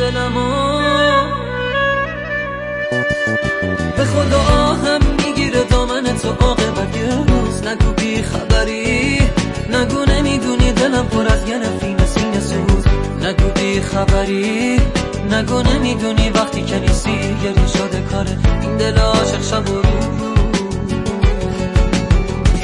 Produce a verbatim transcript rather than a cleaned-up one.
دلمو. به خدا هم میگیره دامن تو عاقبت یه روز. نگو بی خبری، نگو نمیدونی دلم پر از یه نفین سینه سوز. نگو بی خبری، نگو نمیدونی وقتی که نیستی گریه شده کاره این دل عاشق شب و روز.